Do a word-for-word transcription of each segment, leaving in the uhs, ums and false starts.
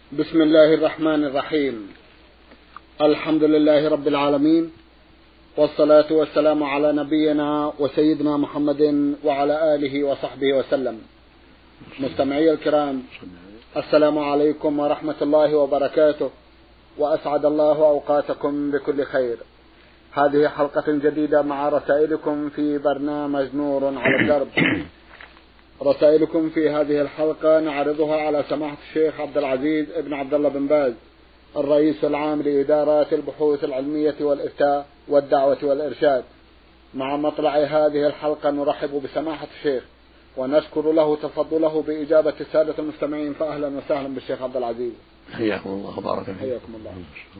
بسم الله الرحمن الرحيم. الحمد لله رب العالمين، والصلاة والسلام على نبينا وسيدنا محمد وعلى آله وصحبه وسلم. مستمعي الكرام، السلام عليكم ورحمة الله وبركاته، وأسعد الله أوقاتكم بكل خير. هذه حلقة جديدة مع رسائلكم في برنامج نور على الدرب. رسائلكم في هذه الحلقة نعرضها على سماحة الشيخ عبد العزيز ابن عبد الله بن باز، الرئيس العام لإدارات البحوث العلمية والإفتاء والدعوة والإرشاد. مع مطلع هذه الحلقة نرحب بسماحة الشيخ ونشكر له تفضله بإجابة السادة المستمعين، فأهلا وسهلا بالشيخ عبد العزيز. حياكم الله وبارك فيكم. حياكم الله.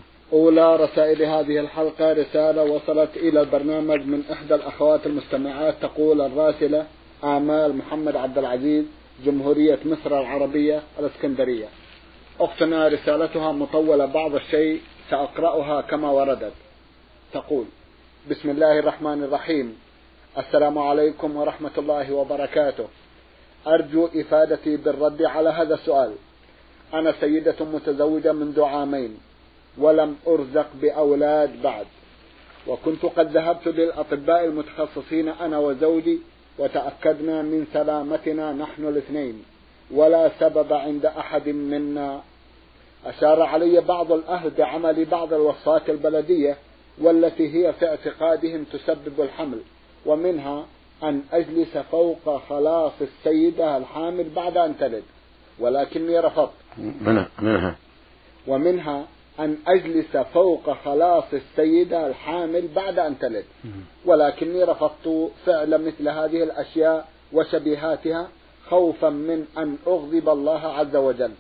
أولى رسائل هذه الحلقة رسالة وصلت إلى البرنامج من إحدى الأخوات المستمعات، تقول الراسلة آمال محمد عبد العزيز، جمهورية مصر العربية الإسكندرية. أختنا رسالتها مطولة بعض الشيء، سأقرأها كما وردت. تقول: بسم الله الرحمن الرحيم. السلام عليكم ورحمة الله وبركاته. أرجو إفادتي بالرد على هذا السؤال. أنا سيدة متزوجة منذ عامين ولم أرزق بأولاد بعد، وكنت قد ذهبت للأطباء المتخصصين أنا وزوجي وتأكدنا من سلامتنا نحن الاثنين، ولا سبب عند أحد منا. أشار علي بعض الأهل بعمل بعض الوصفات البلدية والتي هي في اعتقادهم تسبب الحمل، ومنها أن أجلس فوق خلاص السيدة الحامل بعد أن تلد، ولكني رفضت. منها ومنها أن أجلس فوق خلاص السيدة الحامل بعد أن تلد، ولكني رفضت فعل مثل هذه الأشياء وشبيهاتها خوفا من أن أغضب الله عز وجل،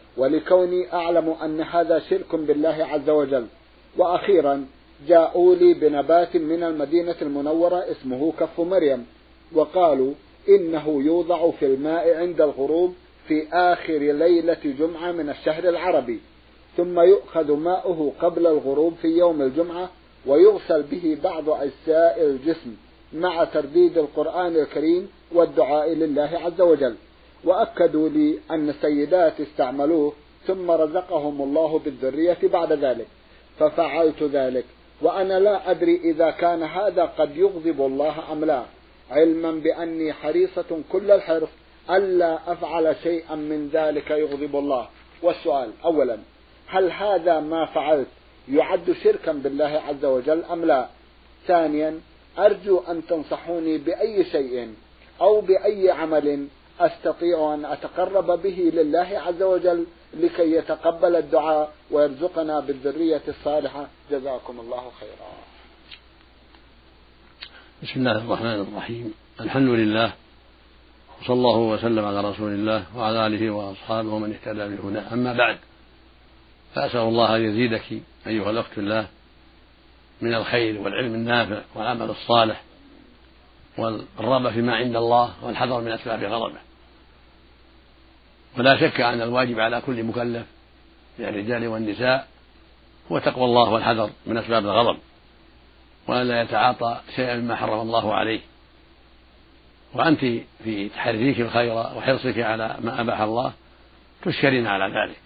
ولكوني أعلم أن هذا شرك بالله عز وجل. وأخيرا جاءوا لي بنبات من المدينة المنورة اسمه كف مريم، وقالوا إنه يوضع في الماء عند الغروب في آخر ليلة جمعة من الشهر العربي، ثم يؤخذ ماؤه قبل الغروب في يوم الجمعة ويغسل به بعض أجزاء الجسم مع ترديد القرآن الكريم والدعاء لله عز وجل. وأكدوا لي أن السيدات استعملوه ثم رزقهم الله بالذرية بعد ذلك، ففعلت ذلك، وأنا لا أدري إذا كان هذا قد يغضب الله أم لا، علما بأني حريصة كل الحرص ألا أفعل شيئا من ذلك يغضب الله. والسؤال: أولا، هل هذا ما فعلت يعد شركا بالله عز وجل أم لا؟ ثانيا، أرجو أن تنصحوني بأي شيء أو بأي عمل أستطيع أن أتقرب به لله عز وجل لكي يتقبل الدعاء ويرزقنا بالذرية الصالحة. جزاكم الله خيرا. بسم الله الرحمن الرحيم. الحمد لله، وصلى الله وسلم على رسول الله وعلى آله وأصحابه ومن اهتدى بهداه. أما بعد، فأسأل الله أن يزيدك أيها الأخت الله من الخير والعلم النافع والعمل الصالح والرغبة فيما عند الله والحذر من أسباب غضبه. ولا شك أن الواجب على كل مكلف من الرجال والنساء هو تقوى الله والحذر من أسباب الغضب، وأن لا يتعاطى شيئا مما حرم الله عليه. وأنت في تحريك الخير وحرصك على ما أباح الله تشكرين على ذلك.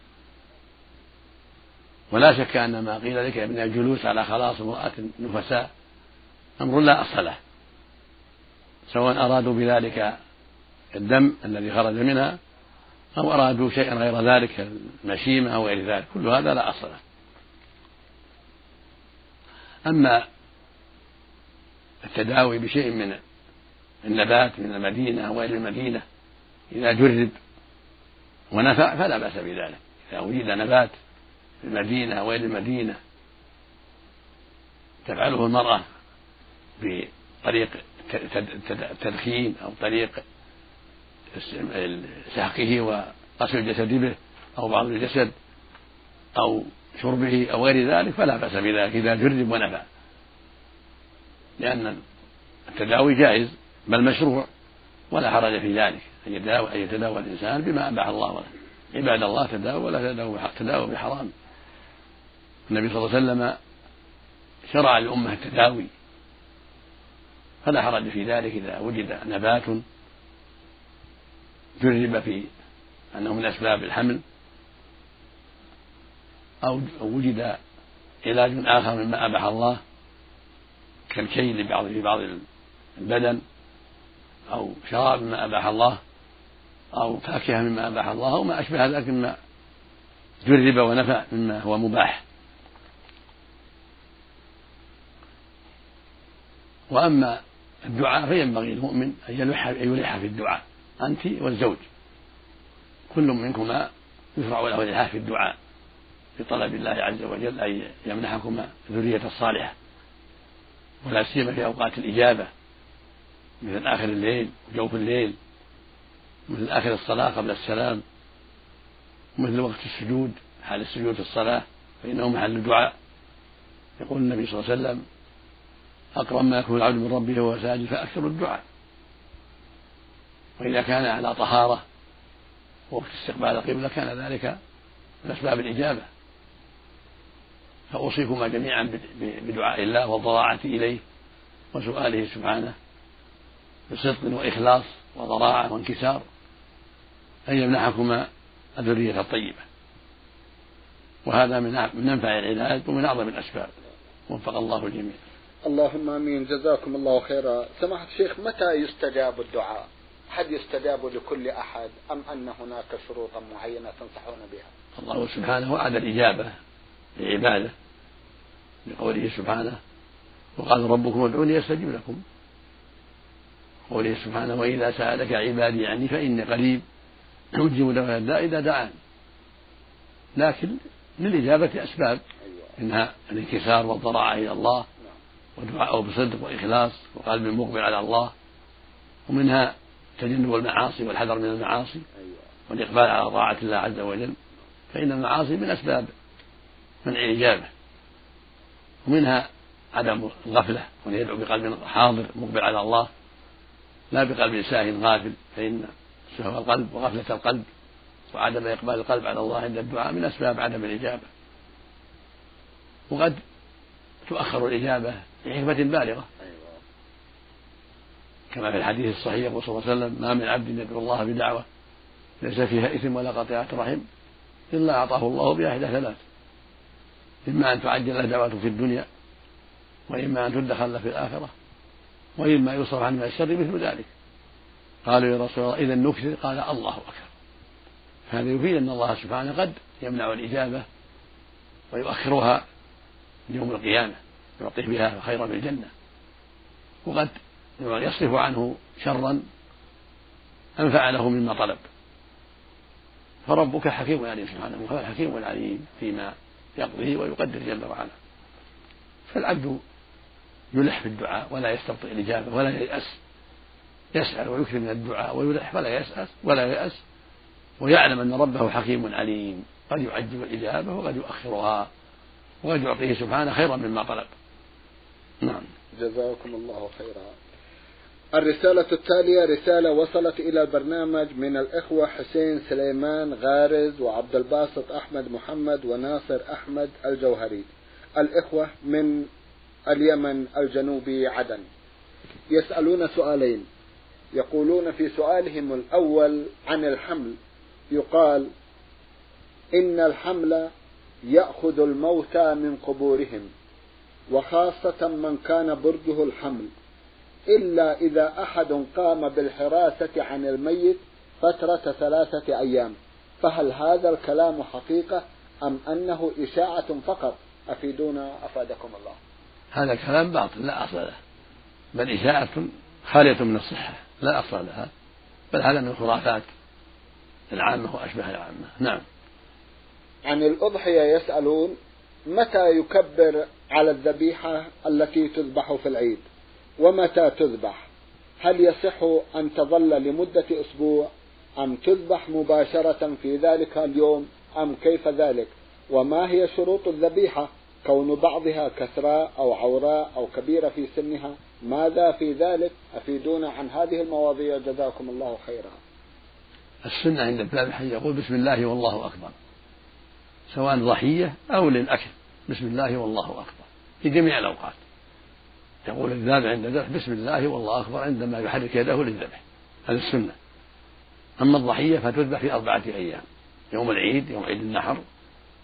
ولا شك أن ما قيل لك من الجلوس على خلاص امرأة نفساء أمر لا أصل له، سواء أرادوا بذلك الدم الذي خرج منها أو أرادوا شيئا غير ذلك، المشيمة أو غير ذلك، كل هذا لا أصل له. أما التداوي بشيء من النبات من المدينة أو غير المدينة إذا جرب ونفع فلا بأس بذلك. إذا وجد نبات في المدينة أو غير المدينة تفعله المرأة بطريق التدخين أو طريق سحقه وغسل الجسد به أو بعض الجسد أو شربه أو غير ذلك فلا بأس بذلك إذا جرب ونفع، لأن التداوي جائز بل مشروع، ولا حرج في ذلك أن يتداوى الإنسان بما أباح الله له. عباد الله، تداوى ولا تداوى بحرام. النبي صلى الله عليه وسلم شرع للأمة التداوي، فلا حرج في ذلك إذا وجد نبات جرب في أنه من أسباب الحمل أو وجد علاج آخر مما أباح الله كالكي لبعض في بعض البدن، أو شراب مما أباح الله، أو فاكهة مما أباح الله، أو ما أشبه ذلك مما جرب ونفع مما هو مباح. وأما الدعاء فينبغي للمؤمن أن يلح في الدعاء، أنت والزوج كل منكما يشرع له الإلحاح في الدعاء في طلب الله عز وجل أن يمنحكما ذرية الصالحة، ولا سيما في أوقات الإجابة مثل آخر الليل وجوف الليل، مثل آخر الصلاة قبل السلام، مثل وقت السجود حال السجود في الصلاة فإنه محل الدعاء. يقول النبي صلى الله عليه وسلم: أقرب ما يكون العبد من ربه وهو ساجد فأكثر الدعاء. وإذا كان على طهارة وقت استقبال القبلة كان ذلك من أسباب الإجابة. فأوصيكما جميعا بدعاء الله والضراعة إليه وسؤاله سبحانه بصدق وإخلاص وضراعة وانكسار أن يمنحكما الذرية الطيبة، وهذا من أنفع العلاج ومن أعظم الأسباب، وفق الله الجميع. اللهم آمين. جزاكم الله خيرا. سماحة الشيخ، متى يستجاب الدعاء؟ هل يستجاب لكل أحد أم أن هناك شروطا معينة تنصحون بها؟ الله سبحانه وعد الإجابة لعباده بقوله سبحانه: وقال ربكم ادعوني أستجب لكم. قوله سبحانه: وإذا سألك عبادي عني فإني قريب أجيب دعوة الداع إذا دعان. لكن للإجابة أسباب، منها الانكسار والضراعة إلى الله ودعاءه بصدق وإخلاص وقلب مقبل على الله، ومنها تجنب المعاصي والحذر من المعاصي والإقبال على طاعة الله عز وجل، فإن المعاصي من أسباب منع الإجابة. ومنها عدم الغفلة، وأن يدعو بقلب حاضر مقبل على الله لا بقلب ساهٍ غافل، فإن سهو القلب وغفلة القلب وعدم إقبال القلب على الله عند الدعاء من أسباب عدم الإجابة. وقد تؤخر الإجابة لحكمة بالغة، كما في الحديث الصحيح يقول صلى الله عليه وسلم: ما من عبد يدعو الله بدعوة ليس فيها إثم ولا قطيعة رحم إلا أعطاه الله بإحدى ثلاث: إما أن تعجل له دعوته في الدنيا، وإما أن تدخل له في الآخرة، وإما يصرف عنه الشر مثل ذلك. قالوا يا رسول الله إذا نكثر؟ قال: الله أكبر. هذا يفيد أن الله سبحانه قد يمنع الإجابة ويؤخرها يوم القيامة يعطيه بها خيرا في الجنة، وقد يصرف عنه شرا أنفع له مما طلب. فربك حكيم عليم سبحانه، وهو الحكيم العليم فيما يقضيه ويقدر جل وعلا. فالعبد يلح في الدعاء ولا يستبطئ الإجابة ولا ييأس، يسأل ويكثر من الدعاء ويلح ولا يسأس ولا ييأس، ويعلم أن ربه حكيم عليم قد يعجل الإجابة وقد يؤخرها، وقد يعطيه سبحانه خيرا مما طلب. نعم. جزاكم الله خيرا. الرسالة التالية رسالة وصلت إلى البرنامج من الإخوة حسين سليمان غارز وعبد الباسط أحمد محمد وناصر أحمد الجوهري، الإخوة من اليمن الجنوبي عدن. يسألون سؤالين. يقولون في سؤالهم الأول عن الحمل، يقال إن الحمل يأخذ الموتى من قبورهم، وخاصة من كان برجه الحمل، إلا إذا أحد قام بالحراسة عن الميت فترة ثلاثة أيام، فهل هذا الكلام حقيقة أم أنه إشاعة فقط؟ أفيدونا أفادكم الله. هذا الكلام باطل لا أصل له، بل إشاعة خالية من الصحة لا أصل لها، بل هذا من الخرافات العامة وأشبه العامة. نعم. عن الأضحية يسألون: متى يكبر على الذبيحة التي تذبح في العيد، ومتى تذبح؟ هل يصح أن تظل لمدة أسبوع أم تذبح مباشرة في ذلك اليوم أم كيف ذلك؟ وما هي شروط الذبيحة؟ كون بعضها كسراء أو عوراء أو كبيرة في سنها، ماذا في ذلك؟ أفيدونا عن هذه المواضيع جزاكم الله خيرا. السنة عند الذبح يقول بسم الله والله أكبر، سواء ضحية أو للأكل، بسم الله والله أكبر في جميع الأوقات. يقول الذابح عند الذبح بسم الله والله أكبر عندما يحرك يده للذبح، هذا السنة. أما الضحية فتذبح في أربعة أيام: يوم العيد، يوم عيد النحر،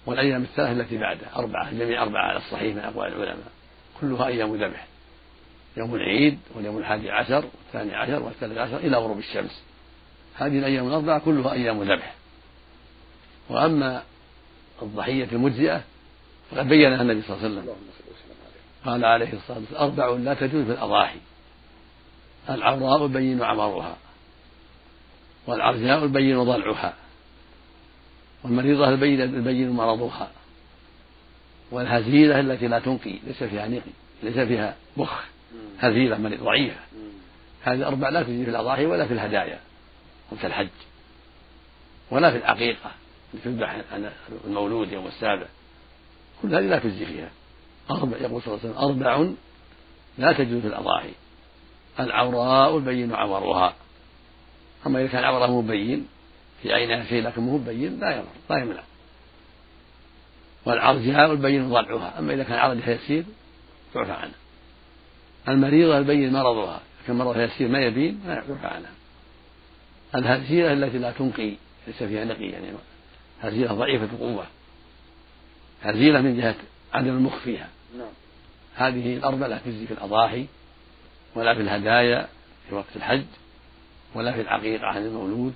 والأيام الثلاث التي بعده أربعة، الجميع أربعة على الصحيح من أقوال العلماء، كلها أيام ذبح، يوم العيد واليوم الحادي عشر والثاني عشر والثالث عشر إلى غروب الشمس، هذه الأيام الأربعة كلها أيام ذبح. وأما الضحية المجزئة فقد بينها النبي صلى الله عليه وسلم، قال عليه الصلاة والسلام: أربع لا تجوز في الأضاحي: العوراء البين عمرها، والعرجاء البين ضلعها، والمريضة البين البين مرضها، والهزيلة التي لا تنقي ليس فيها نقي ليس فيها مخ، هزيلة مريض ضعيفة. هذه أربع لا تجوز في الأضاحي ولا في الهدايا وفي الحج ولا في العقيقة تذبح المولود يوم السابع، كل هذه لا تجزي فيها. أربع، يقول صلى الله عليه وسلم: أربع لا تجوز في الأضاحي: العوراء البين عورها، أما إذا كان عوره مبين في عينها شيء لكن مو مبين لا يضر لا يمنع. والعرجاء البين ضلعها، أما إذا كان عرجها يسير يعفى عنها. المريضة البين مرضها، كان مرضها يسير ما يبين لا يعفى عنها. الهزيلة التي لا تنقي ليس فيها نقي، يعني هزيلة ضعيفة القوة، هزيلة من جهة عدم المخ فيها. هذه الأربع لا تجزي في الأضاحي ولا في الهدايا في وقت الحج ولا في العقيقة عن المولود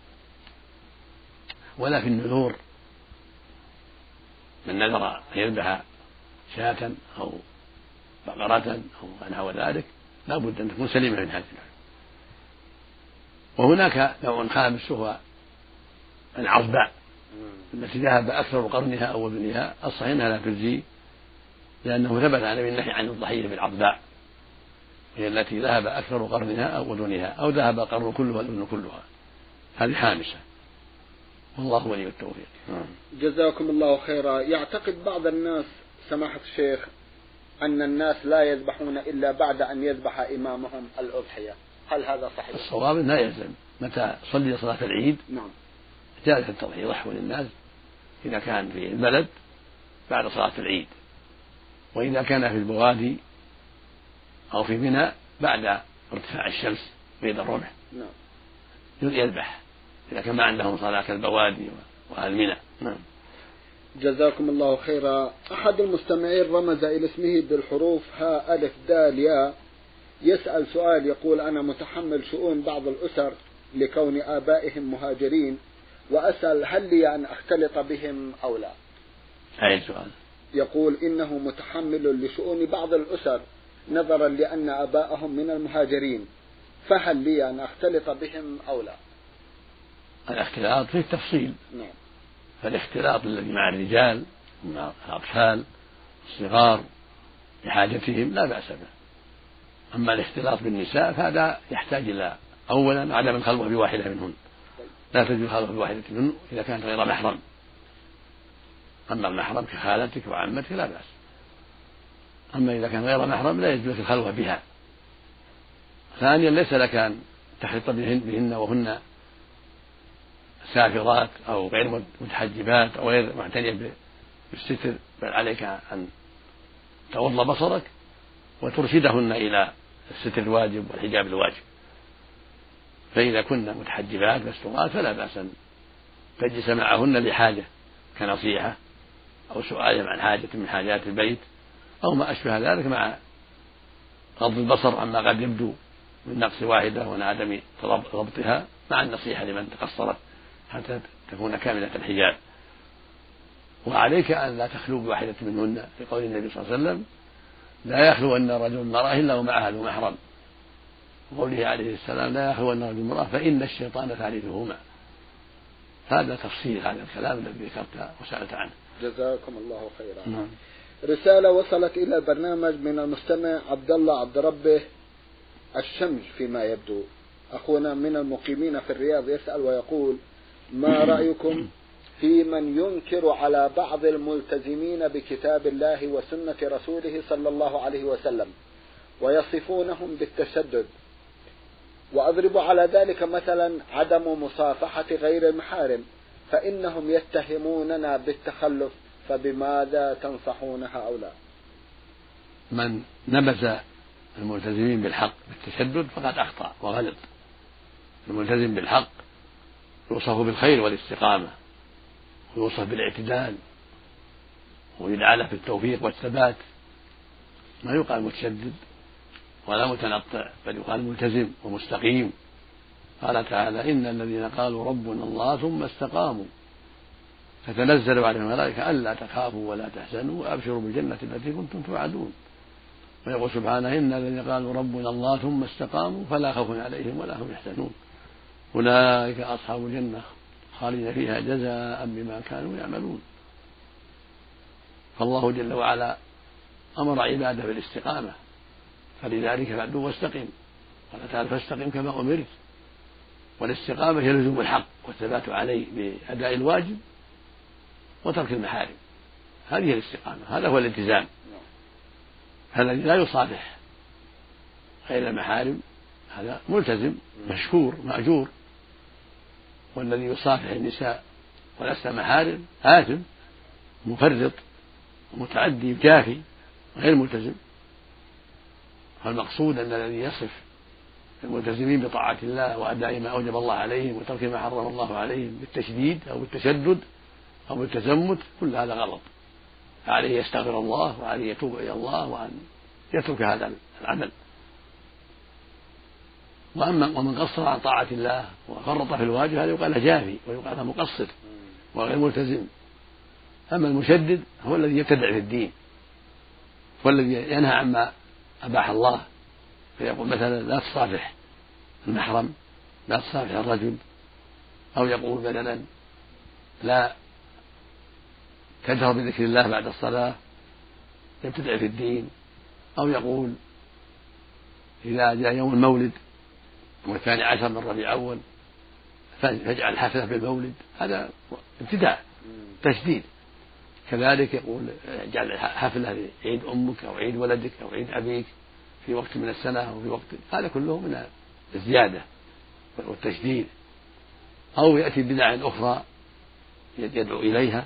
ولا في النذور، من نذر أن يذبح شاة أو بقرة أو نحو ذلك لا بد أن تكون سليمة من هذه. وهناك نوع خامس وهو العصباء التي ذهب أكثر قرنها أو وزنها، الصحيح أنها لا تجزي، لأنه ثبت عن النهي عن الضحية بالعصباء، هي التي ذهب أكثر قرنها أو وزنها أو ذهب القرن كله والأذن كلها، هذه حامسة، والله ولي التوفيق. جزاكم الله خيرا. يعتقد بعض الناس سماحة الشيخ أن الناس لا يذبحون إلا بعد أن يذبح إمامهم الأضحية، هل هذا صحيح؟ الصواب لا يلزم، متى صلي صلاة العيد نعم جاءت التضحية يضحوا للناس إذا كان في البلد بعد صلاة العيد، وإذا كان في البوادي أو في منى بعد ارتفاع الشمس بين الرمح نعم يذبح إذا كان ما عندهم صلاة كالبوادي وأهل منى. نعم. جزاكم الله خيرا. أحد المستمعين رمز إلى اسمه بالحروف ها ألف دال ياء، يسأل سؤال يقول: أنا متحمل شؤون بعض الأسر لكون آبائهم مهاجرين، وأسأل هل لي أن أختلط بهم أو لا؟ أي سؤال؟ يقول إنه متحمل لشؤون بعض الأسر نظرا لأن آبائهم من المهاجرين، فهل لي أن أختلط بهم أو لا؟ الاختلاط فيه تفصيل. نعم. فالاختلاط الذي مع الرجال مع الأطفال الصغار لحاجتهم لا بأس به. أما الاختلاط بالنساء فهذا يحتاج إلى أولا عدم الخلوة بواحدة منهن، لا تجوز الخلوة بواحدة منهن إذا كانت غير محرم، أما المحرم كخالتك وعمتك لا بأس. أما إذا كان غير محرم لا يجوز الخلوة بها. ثانيا ليس لك أن تخلط بهن وهن سافرات أو غير متحجبات أو غير معتنية بالستر، بل عليك أن تغض بصرك وترشدهن إلى الستر الواجب والحجاب الواجب. فإذا كن متحجبات مستورات فلا بأس أن تجلس معهن لحاجة كنصيحة أو سؤال عن حاجة من حاجات البيت أو ما أشبه ذلك، مع غض البصر عما قد يبدو من نقص واحدة وعدم ضبطها، مع النصيحة لمن تقصرت حتى تكون كاملة الحجاب. وعليك أن لا تخلو بواحدة منهن، لقول النبي صلى الله عليه وسلم: لا يخلو أن رجل المرأة إلا ومعها ذو محرم، وقوله عليه السلام: لا يخلو أن رجل المرأة فإن الشيطان ثالثهما. هذا تفصيل هذا الكلام الذي ذكرت وسألت عنه. جزاكم الله خيرا. نعم. رسالة وصلت إلى البرنامج من المستمع عبد الله عبد ربه الشمس فيما يبدو، أخونا من المقيمين في الرياض، يسأل ويقول: ما رأيكم في من ينكر على بعض الملتزمين بكتاب الله وسنة رسوله صلى الله عليه وسلم ويصفونهم بالتشدد، وأضرب على ذلك مثلا عدم مصافحة غير المحارم، فإنهم يتهموننا بالتخلف، فبماذا تنصحون هؤلاء؟ من نبذ الملتزمين بالحق بالتشدد فقد أخطأ وغلط. الملتزم بالحق يوصف بالخير والاستقامة، ويوصف بالاعتدال ويدعى له في التوفيق والثبات، ما يقال متشدد ولا متنطع، بل يقال ملتزم ومستقيم. قال تعالى: إن الذين قالوا ربنا الله ثم استقاموا تتنزل عليهم الملائكة ألا تخافوا ولا تحزنوا وأبشروا بالجنة التي كنتم توعدون. ويقول سبحانه: إن الذين قالوا ربنا الله ثم استقاموا فلا خوف عليهم ولا هم يحزنون أولئك أصحاب الجنة خالدين فيها جزاء بما كانوا يعملون. فالله جل وعلا أمر عباده بالاستقامة، فلذلك فادعوا واستقم. قال تعالى: فاستقم كما أمرت. والاستقامة هي لزوم الحق والثبات عليه بأداء الواجب وترك المحارم، هذه الاستقامة، هذا هو الالتزام. الذي لا يصافح غير المحارم هذا ملتزم مشكور مأجور، والذي يصافح النساء ولست محارم آثم مفرط متعدي جافي غير ملتزم. فالمقصود أن الذي يصف الملتزمين بطاعة الله وأداء ما أوجب الله عليهم وترك ما حرم الله عليهم بالتشديد أو بالتشدد أو بالتزمت، كل هذا غلط. عليه يستغفر الله وعليه يتوب إلى الله وأن يترك هذا العمل. وأما ومن قصر عن طاعة الله وفرط في الواجب هذا يقال جافي ويقال مقصر وغير ملتزم. أما المشدد هو الذي يبتدع في الدين والذي ينهى عما أباح الله، فيقول مثلا: لا تصافح المحرم، لا تصافح الرجل، أو يقول مثلا: لا تجهر بذكر الله بعد الصلاة، يبتدع في الدين. أو يقول: إذا جاء يوم المولد والثاني عشر من ربيع أول فاجعل حفلة بالمولد، هذا ابتداع تشديد. كذلك يقول: اجعل حفلة لعيد أمك أو عيد ولدك أو عيد أبيك في وقت من السنة أو في وقت، هذا كله من الزيادة والتشديد. أو يأتي بدع أخرى يدعو إليها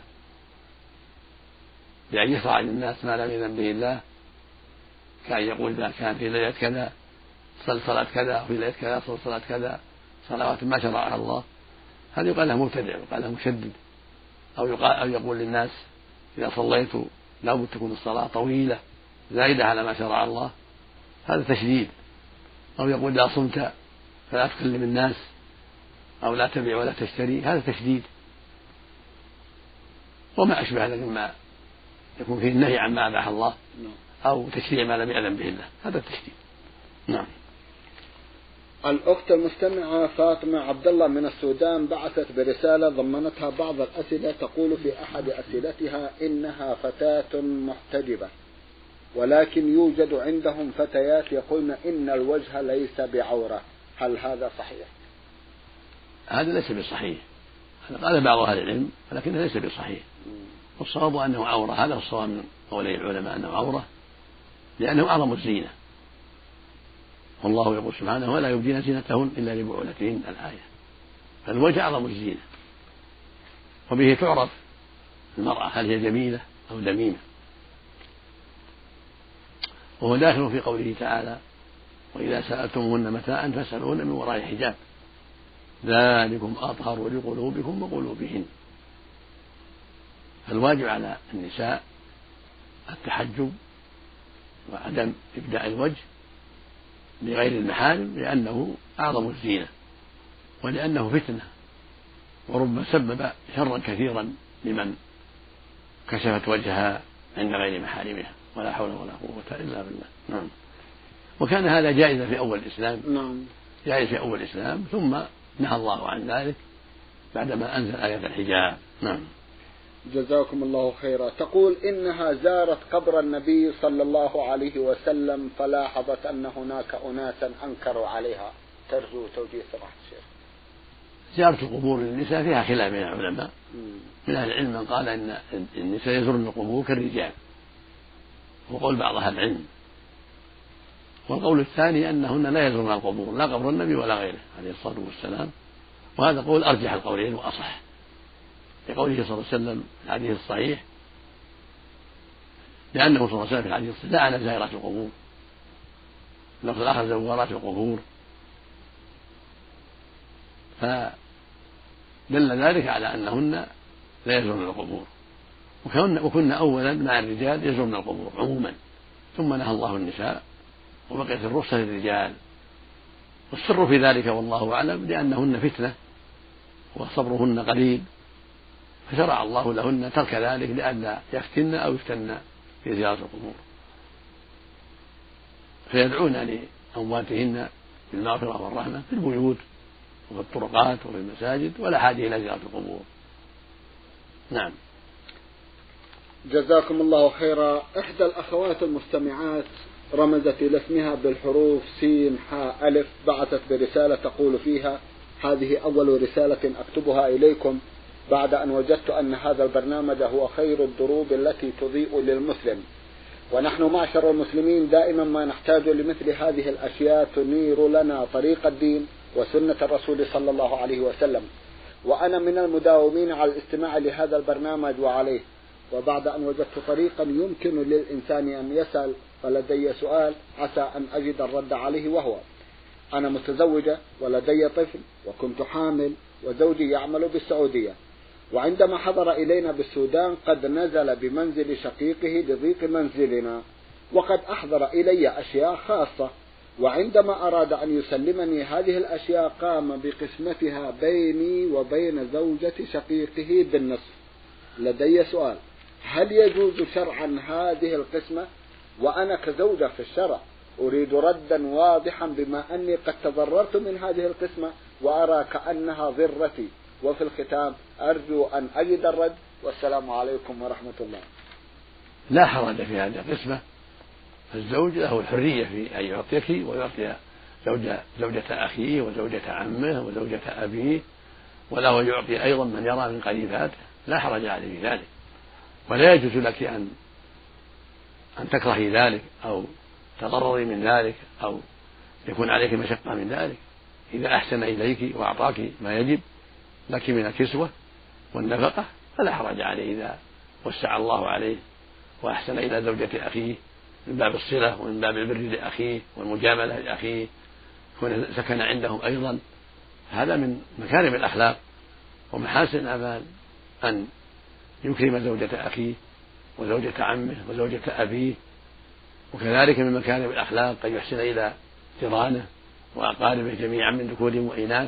بأن يشرع للناس ما لم يأذن به الله، كأن يقول: إذا كان في ليلة كذا صل صلاة كذا وفي ليلة كذا صل صلاة كذا، صلوات ما شرعها الله، هذا يقال له مبتدع ويقال له مشدد. أو يقال أو يقول للناس: إذا صليتوا لا بد تكون الصلاة طويلة زائدة على ما شرع الله، هذا تشديد. أو يقول: إذا صمت فلا تكلم الناس أو لا تبيع ولا تشتري، هذا تشديد. وما أشبه ذلك مما يكون فيه النهي عما أباح الله أو تشريع ما لم يأذن به الله، هذا التشديد. نعم. الأخت المستمعة فاطمة عبد الله من السودان بعثت برسالة ضمنتها بعض الأسئلة، تقول في أحد أسئلتها: إنها فتاة محتجبة ولكن يوجد عندهم فتيات يقولن إن الوجه ليس بعورة، هل هذا صحيح؟ هذا ليس بصحيح، هذا قال بعض أهل العلم ولكنه ليس بصحيح. والصواب أنه عورة، هذا الصواب من قولي العلماء أنه عورة لأنه أعظم الزينة. والله يقول سبحانه: ولا يبدين زينتهن إلا لبعولتهن، الآية. فالوجه أعظم الزينة، وبه تعرف المرأة هل هي جميلة أو دميمة. وهو داخل في قوله تعالى: وإذا سألتموهن متاعا فاسألوهن من وراء حجاب ذلكم أطهر لقلوبكم وقلوبهن. فالواجب على النساء التحجب وعدم إبداء الوجه لغير المحارم، لأنه أعظم الزينة ولأنه فتنة وربما سبب شرا كثيرا لمن كشفت وجهها عند غير محارمها، ولا حول ولا قوة إلا بالله. نعم. وكان هذا جائزا في أول الإسلام. نعم. جائز في أول الإسلام، ثم نهى الله عن ذلك بعدما أنزل آية الحجاب. نعم. جزاكم الله خيرا. تقول: إنها زارت قبر النبي صلى الله عليه وسلم فلاحظت أن هناك أناسا أنكروا عليها، ترجو توجيه سماحة الشيخ. زيارة القبور للنساء فيها خلاف بين العلماء. من أهل العلم من قال إن النساء يزورن القبور كالرجال، وقول بعض أهل العلم. والقول الثاني أنهن لا يزورن القبور، لا قبر النبي ولا غيره عليه الصلاة والسلام، وهذا قول أرجح القولين وأصح، لقوله صلى الله عليه وسلم في الحديث الصحيح، لأنه صلى الله عليه وسلم في الحديث الصحيح لعن زائرات القبور، اللفظ الآخر زوارات القبور، فدل ذلك على أنهن لا يزورن القبور. وكنا أولا مع الرجال يزورن القبور عموما، ثم نهى الله النساء وبقيت الرخصة للرجال، والسر في ذلك والله أعلم لأنهن فتنة وصبرهن قليل، فشرع الله لهن ترك ذلك لئلا يفتن أو يفتن في زيارة القبور، فيدعون لأمواتهن بالمغفرة والرحمة في البيوت وفي الطرقات وفي المساجد، ولا حاجة إلى زيارة القبور. نعم. جزاكم الله خيرا. إحدى الأخوات المستمعات رمزت إلى اسمها بالحروف سين حاء ألف، بعثت برسالة تقول فيها: هذه أول رسالة أكتبها إليكم بعد أن وجدت أن هذا البرنامج هو خير الدروب التي تضيء للمسلم، ونحن معشر المسلمين دائما ما نحتاج لمثل هذه الأشياء تنير لنا طريق الدين وسنة الرسول صلى الله عليه وسلم، وأنا من المداومين على الاستماع لهذا البرنامج وعليه، وبعد أن وجدت طريقا يمكن للإنسان أن يسأل فلدي سؤال عسى أن أجد الرد عليه، وهو: أنا متزوجة ولدي طفل وكنت حامل، وزوجي يعمل بالسعودية، وعندما حضر إلينا بالسودان قد نزل بمنزل شقيقه لضيق منزلنا، وقد أحضر إلي أشياء خاصة، وعندما أراد أن يسلمني هذه الأشياء قام بقسمتها بيني وبين زوجة شقيقه بالنصف. لدي سؤال: هل يجوز شرعا هذه القسمة؟ وأنا كزوجة في الشرع أريد ردا واضحا بما أني قد تضررت من هذه القسمة وأرى كأنها ضرتي، وفي الختام أرجو أن أجد الرد، والسلام عليكم ورحمة الله. لا حرج في هذه القسمة، الزوج له الحرية في أن يعطيك ويعطي زوجة, زوجة أخيه وزوجة عمه وزوجة أبيه، وله يعطي أيضا من يرى من قريباته، لا حرج عليه في ذلك، ولا يجوز لك أن أن تكرهي ذلك أو تضرري من ذلك أو يكون عليك مشقة من ذلك. إذا أحسن إليك وأعطاك ما يجب لك من الكسوة والنفقة فلا حرج عليه إذا وسع الله عليه وأحسن إلى زوجة أخيه من باب الصلة ومن باب البر لأخيه والمجاملة لأخيه، يكون سكن عندهم أيضا. هذا من مكارم الأخلاق ومحاسن الأعمال أن يكرم زوجة أخيه وزوجة عمه وزوجة أبيه، وكذلك من مكارم الأخلاق أن يحسن إلى جيرانه وأقاربه جميعا من ذكورهم وإناث،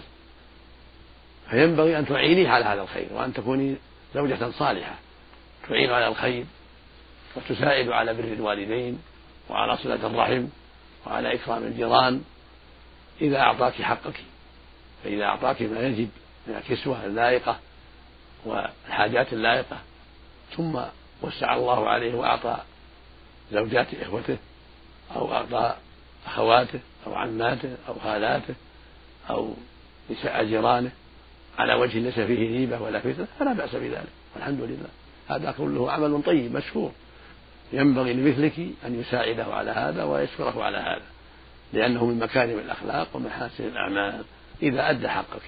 فينبغي أن تعينيه على هذا الخير، وأن تكوني زوجة صالحة تعين على الخير وتساعد على بر الوالدين وعلى صلة الرحم وعلى إكرام الجيران إذا أعطاك حقك. فإذا أعطاك ما يجب من الكسوة اللائقة والحاجات اللائقة ثم وسع الله عليه وأعطى زوجات إخوته أو أعطى أخواته أو عماته أو خالاته أو نساء جيرانه على وجه ليس فيه ريبة ولا فتنة فلا بأس بذلك، والحمد لله. هذا كله عمل طيب مشكور، ينبغي لمثلك أن يساعده على هذا ويشكره على هذا، لأنه من مكارم الأخلاق ومحاسن الأعمال إذا أدى حقك.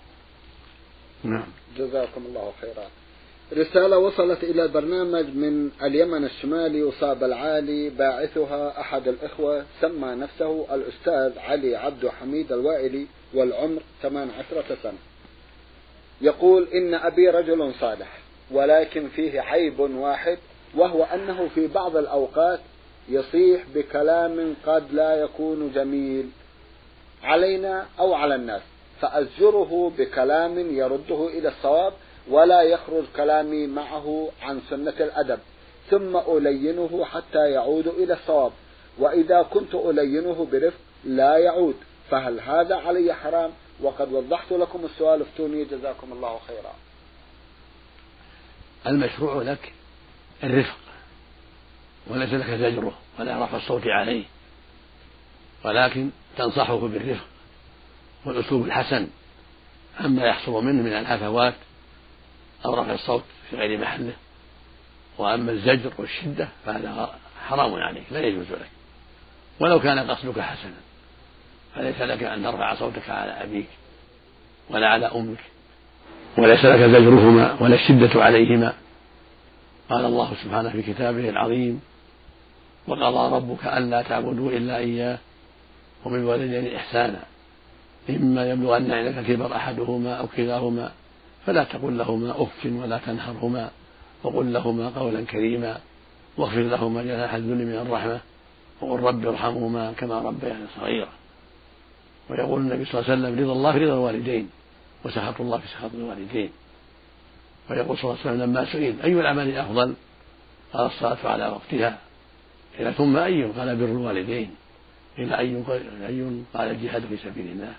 نعم. جزاكم الله خيرا. رسالة وصلت إلى البرنامج من اليمن الشمالي وصاب العالي، باعثها أحد الإخوة سمى نفسه الأستاذ علي عبد حميد الوائلي والعمر ثمان عشرة سنة. يقول: إن أبي رجل صالح ولكن فيه عيب واحد، وهو أنه في بعض الأوقات يصيح بكلام قد لا يكون جميل علينا أو على الناس، فأزجره بكلام يرده إلى الصواب ولا يخرج كلامي معه عن سنة الأدب، ثم ألينه حتى يعود إلى الصواب، وإذا كنت ألينه برفق لا يعود، فهل هذا علي حرام؟ وقد وضحت لكم السؤال، افتوني جزاكم الله خيرا. المشروع لك الرفق وليس لك زجره ولا رفع الصوت عليه، ولكن تنصحه بالرفق والأسلوب الحسن عما يحصل منه من الهفوات أو رفع الصوت في غير محله. وأما الزجر والشدة فهذا حرام عليك لا يجوز لك، ولو كان قصدك حسنا، فليس لك أن ترفع صوتك على أبيك ولا على أمك، وليس لك زجرهما ولا الشدة عليهما. قال الله سبحانه في كتابه العظيم: وقضى ربك ألا تعبدوا إلا إياه وبالوالدين إحسانا إما يبلغن عندك الكبر أحدهما أو كلاهما فلا تقل لهما أف ولا تنهرهما وقل لهما قولا كريما واخفض لهما جناح الذل من الرحمة وقل رب ارحمهما كما ربياني صغيرا. ويقول النبي صلى الله عليه وسلم رضا الله في رضا الوالدين وسخط الله في سخط الوالدين. ويقول صلى الله عليه وسلم لما سئل أي الأعمال أفضل قال الصلاة على وقتها، قيل ثم أي؟ قال بر الوالدين، قيل أي؟ قال الجهاد في سبيل الله.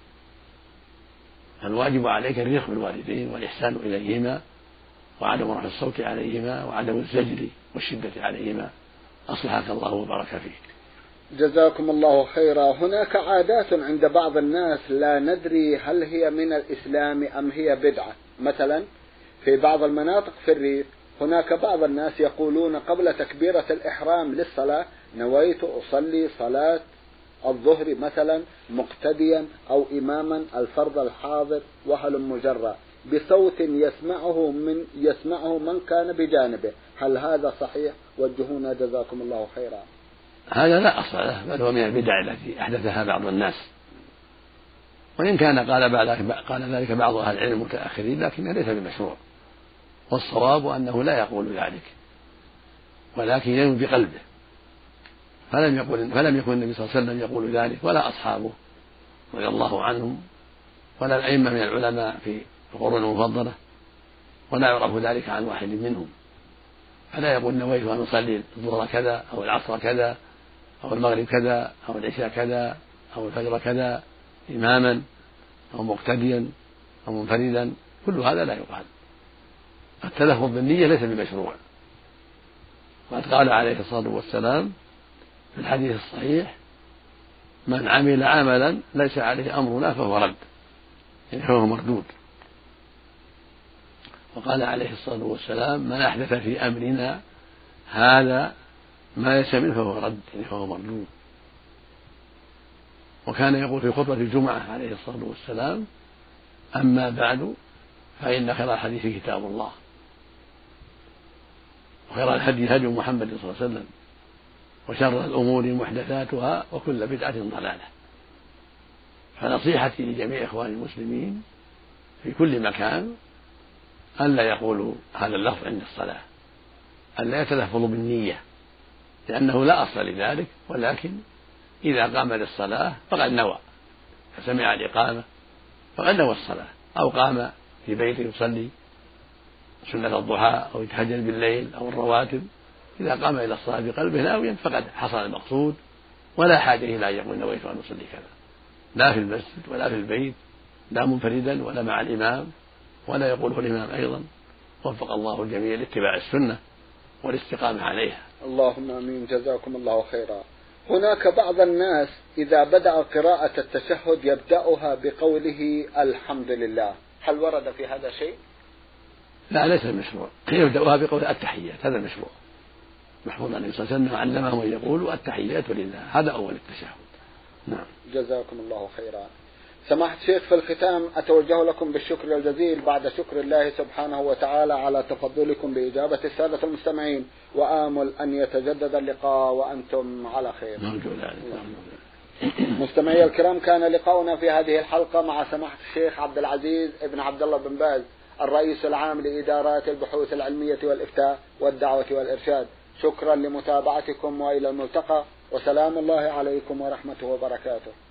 فالواجب عليك الرفق بالوالدين والإحسان إليهما وعدم رفع الصوت عليهما وعدم الزجر والشدة عليهما. أصلحك الله وبارك فيك. جزاكم الله خيرا. هناك عادات عند بعض الناس لا ندري هل هي من الإسلام أم هي بدعة. مثلا في بعض المناطق في الريف هناك بعض الناس يقولون قبل تكبيرة الإحرام للصلاة نويت أصلي صلاة الظهر مثلا مقتديا أو إماما الفرض الحاضر وهل مجرى بصوت يسمعه من يسمعه من كان بجانبه. هل هذا صحيح؟ وجهونا جزاكم الله خيرا. هذا لا أصل له، بل هو من البدع التي أحدثها بعض الناس، وإن كان قال بعد قال ذلك بعض أهل العلم المتأخرين لكنه ليس بمشروع. والصواب أنه لا يقول ذلك ولكن ينوي بقلبه. فلم يقل فلم يكن النبي صلى الله عليه وسلم يقول ذلك ولا أصحابه رضي الله عنهم ولا الأئمة من العلماء في القرون المفضلة، ولا يعرف ذلك عن واحد منهم. فلا يقول نويت أن أصلي الظهر كذا أو العصر كذا أو المغرب كذا أو العشاء كذا أو الفجر كذا إماما أو مقتديا أو منفردا، كل هذا لا يقال. التلفظ بالنية ليس بمشروع. وقد قال عليه الصلاة والسلام في الحديث الصحيح من عمل عملا ليس عليه أمرنا فهو رد، يعني فهو مردود. وقال عليه الصلاة والسلام من أحدث في أمرنا هذا ما ليس منه فهو رد، يعني فهو مردود. وكان يقول في خطبة الجمعة عليه الصلاة والسلام أما بعد فإن خير الحديث كتاب الله وخير الهدي هدي محمد صلى الله عليه وسلم وشر الأمور محدثاتها وكل بدعة ضلالة. فنصيحتي لجميع إخواني المسلمين في كل مكان أن لا يقولوا هذا اللفظ عند الصلاة، أن لا يتلفظوا بالنية لأنه لا أصل لذلك، ولكن إذا قام للصلاة فقد نوى فسمع الإقامة فقد نوى الصلاة، أو قام في بيته يصلي سنة الضحى أو يتهجد بالليل أو الرواتب، إذا قام إلى الصلاة بقلبه ناويا فقد حصل المقصود، ولا حاجة إلى أن يقول نويت أن أصلي كذا، لا في المسجد ولا في البيت، لا منفردا ولا مع الإمام، ولا يقوله الإمام أيضا. وفق الله الجميع لاتباع السنة والاستقامة عليها. اللهم آمين. جزاكم الله خيرا. هناك بعض الناس إذا بدأ قراءة التشهد يبدأها بقوله الحمد لله، هل ورد في هذا شيء؟ لا، ليس المشروع. يبدأها بقول التحيات، هذا المشروع محفوظ عن النبي صلى الله عليه وسلم علمهم أن يقولوا التحيات لله، هذا أول التشهد. نعم. جزاكم الله خيرا. سماحة الشيخ، في الختام أتوجه لكم بالشكر الجزيل بعد شكر الله سبحانه وتعالى على تفضلكم بإجابة السادة المستمعين، وآمل أن يتجدد اللقاء وأنتم على خير. مستمعي الكرام، كان لقاؤنا في هذه الحلقة مع سماحة الشيخ عبد العزيز ابن عبد الله بن باز الرئيس العام لإدارات البحوث العلمية والإفتاء والدعوة والإرشاد. شكرا لمتابعتكم وإلى الملتقى، وسلام الله عليكم ورحمته وبركاته.